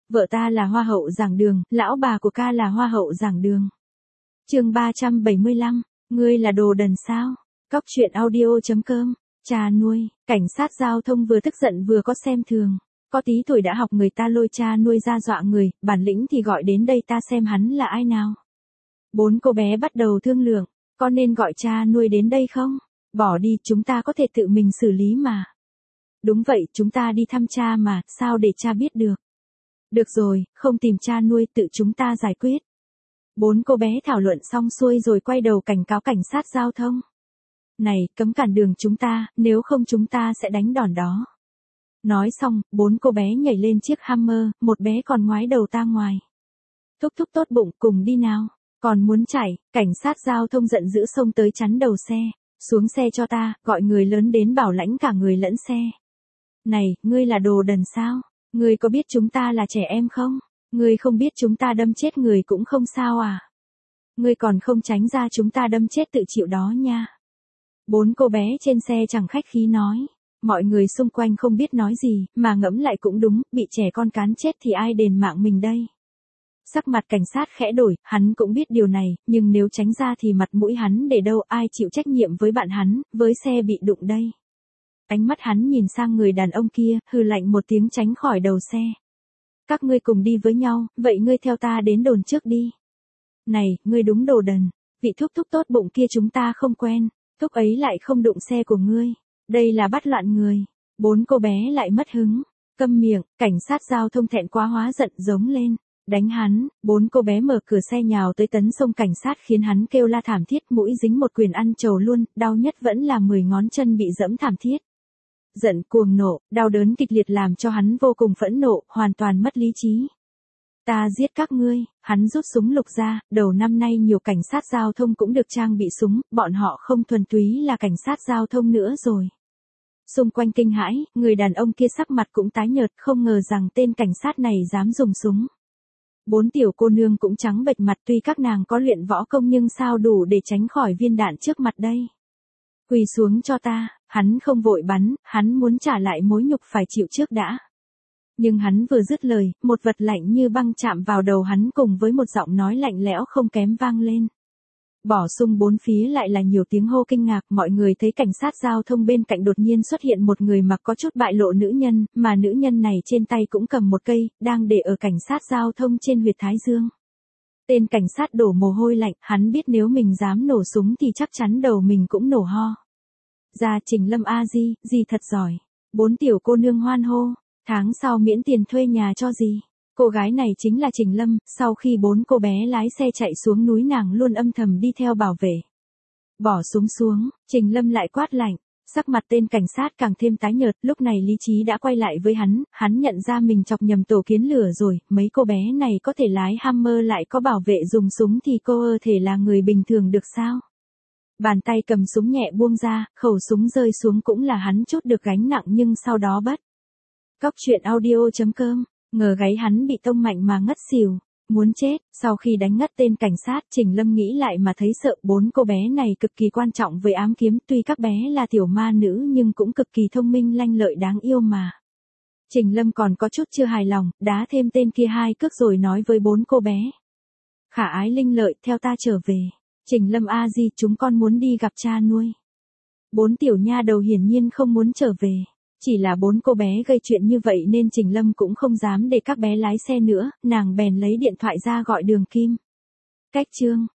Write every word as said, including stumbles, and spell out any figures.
Vợ ta là hoa hậu giảng đường, lão bà của ca là hoa hậu giảng đường. Chương ba trăm bảy mươi lăm, ngươi là đồ đần sao? Cóc truyện audio chấm com. Cha nuôi, cảnh sát giao thông vừa tức giận vừa có xem thường. Có tí tuổi đã học người ta lôi cha nuôi ra dọa người, bản lĩnh thì gọi đến đây ta xem hắn là ai nào. Bốn cô bé bắt đầu thương lượng, có nên gọi cha nuôi đến đây không? Bỏ đi, chúng ta có thể tự mình xử lý mà. Đúng vậy, chúng ta đi thăm cha mà, sao để cha biết được? Được rồi, không tìm cha nuôi, tự chúng ta giải quyết. Bốn cô bé thảo luận xong xuôi rồi quay đầu cảnh cáo cảnh sát giao thông. Này, cấm cản đường chúng ta, nếu không chúng ta sẽ đánh đòn đó. Nói xong, bốn cô bé nhảy lên chiếc Hammer, một bé còn ngoái đầu ta ngoài. Thúc thúc tốt bụng, cùng đi nào. Còn muốn chạy, cảnh sát giao thông giận dữ xông tới chắn đầu xe. Xuống xe cho ta, gọi người lớn đến bảo lãnh cả người lẫn xe. Này, ngươi là đồ đần sao? Ngươi có biết chúng ta là trẻ em không? Ngươi không biết chúng ta đâm chết người cũng không sao à? Ngươi còn không tránh ra chúng ta đâm chết tự chịu đó nha. Bốn cô bé trên xe chẳng khách khí nói. Mọi người xung quanh không biết nói gì, mà ngẫm lại cũng đúng, bị trẻ con cán chết thì ai đền mạng mình đây? Sắc mặt cảnh sát khẽ đổi, hắn cũng biết điều này, nhưng nếu tránh ra thì mặt mũi hắn để đâu, ai chịu trách nhiệm với bạn hắn, với xe bị đụng đây. Ánh mắt hắn nhìn sang người đàn ông kia, hừ lạnh một tiếng tránh khỏi đầu xe. Các ngươi cùng đi với nhau, vậy ngươi theo ta đến đồn trước đi. Này, ngươi đúng đồ đần, vị thúc thúc tốt bụng kia chúng ta không quen, thúc ấy lại không đụng xe của ngươi. Đây là bắt loạn người. Bốn cô bé lại mất hứng. Câm miệng, cảnh sát giao thông thẹn quá hóa giận giống lên. Đánh hắn, bốn cô bé mở cửa xe nhào tới tấn xông cảnh sát khiến hắn kêu la thảm thiết, mũi dính một quyền ăn trầu luôn, đau nhất vẫn là mười ngón chân bị giẫm thảm thiết. Giận cuồng nộ, đau đớn kịch liệt làm cho hắn vô cùng phẫn nộ, hoàn toàn mất lý trí. Ta giết các ngươi, hắn rút súng lục ra, đầu năm nay nhiều cảnh sát giao thông cũng được trang bị súng, bọn họ không thuần túy là cảnh sát giao thông nữa rồi. Xung quanh kinh hãi, người đàn ông kia sắc mặt cũng tái nhợt, không ngờ rằng tên cảnh sát này dám dùng súng. Bốn tiểu cô nương cũng trắng bệch mặt, tuy các nàng có luyện võ công nhưng sao đủ để tránh khỏi viên đạn trước mặt đây. Quỳ xuống cho ta, hắn không vội bắn, hắn muốn trả lại mối nhục phải chịu trước đã. Nhưng hắn vừa dứt lời, một vật lạnh như băng chạm vào đầu hắn cùng với một giọng nói lạnh lẽo không kém vang lên. Bỏ sung bốn phía lại là nhiều tiếng hô kinh ngạc, mọi người thấy cảnh sát giao thông bên cạnh đột nhiên xuất hiện một người mặc có chút bại lộ nữ nhân, mà nữ nhân này trên tay cũng cầm một cây, đang để ở cảnh sát giao thông trên huyệt thái dương. Tên cảnh sát đổ mồ hôi lạnh, hắn biết nếu mình dám nổ súng thì chắc chắn đầu mình cũng nổ ho. Ra Trình Lâm a di, di thật giỏi. Bốn tiểu cô nương hoan hô, tháng sau miễn tiền thuê nhà cho gì. Cô gái này chính là Trình Lâm, sau khi bốn cô bé lái xe chạy xuống núi nàng luôn âm thầm đi theo bảo vệ. Bỏ súng xuống, Trình Lâm lại quát lạnh, sắc mặt tên cảnh sát càng thêm tái nhợt, lúc này lý trí đã quay lại với hắn, hắn nhận ra mình chọc nhầm tổ kiến lửa rồi, mấy cô bé này có thể lái Hammer lại có bảo vệ dùng súng thì cô ơ thể là người bình thường được sao? Bàn tay cầm súng nhẹ buông ra, khẩu súng rơi xuống cũng là hắn trút được gánh nặng nhưng sau đó bất. Cóc truyện audio chấm com. Ngờ gáy hắn bị tông mạnh mà ngất xỉu, muốn chết, sau khi đánh ngất tên cảnh sát, Trình Lâm nghĩ lại mà thấy sợ, bốn cô bé này cực kỳ quan trọng với ám kiếm, tuy các bé là tiểu ma nữ nhưng cũng cực kỳ thông minh lanh lợi đáng yêu mà. Trình Lâm còn có chút chưa hài lòng, đá thêm tên kia hai cước rồi nói với bốn cô bé. Khả ái linh lợi, theo ta trở về. Trình Lâm a di, chúng con muốn đi gặp cha nuôi. Bốn tiểu nha đầu hiển nhiên không muốn trở về. Chỉ là bốn cô bé gây chuyện như vậy nên Trình Lâm cũng không dám để các bé lái xe nữa, nàng bèn lấy điện thoại ra gọi Đường Kim. Cách chương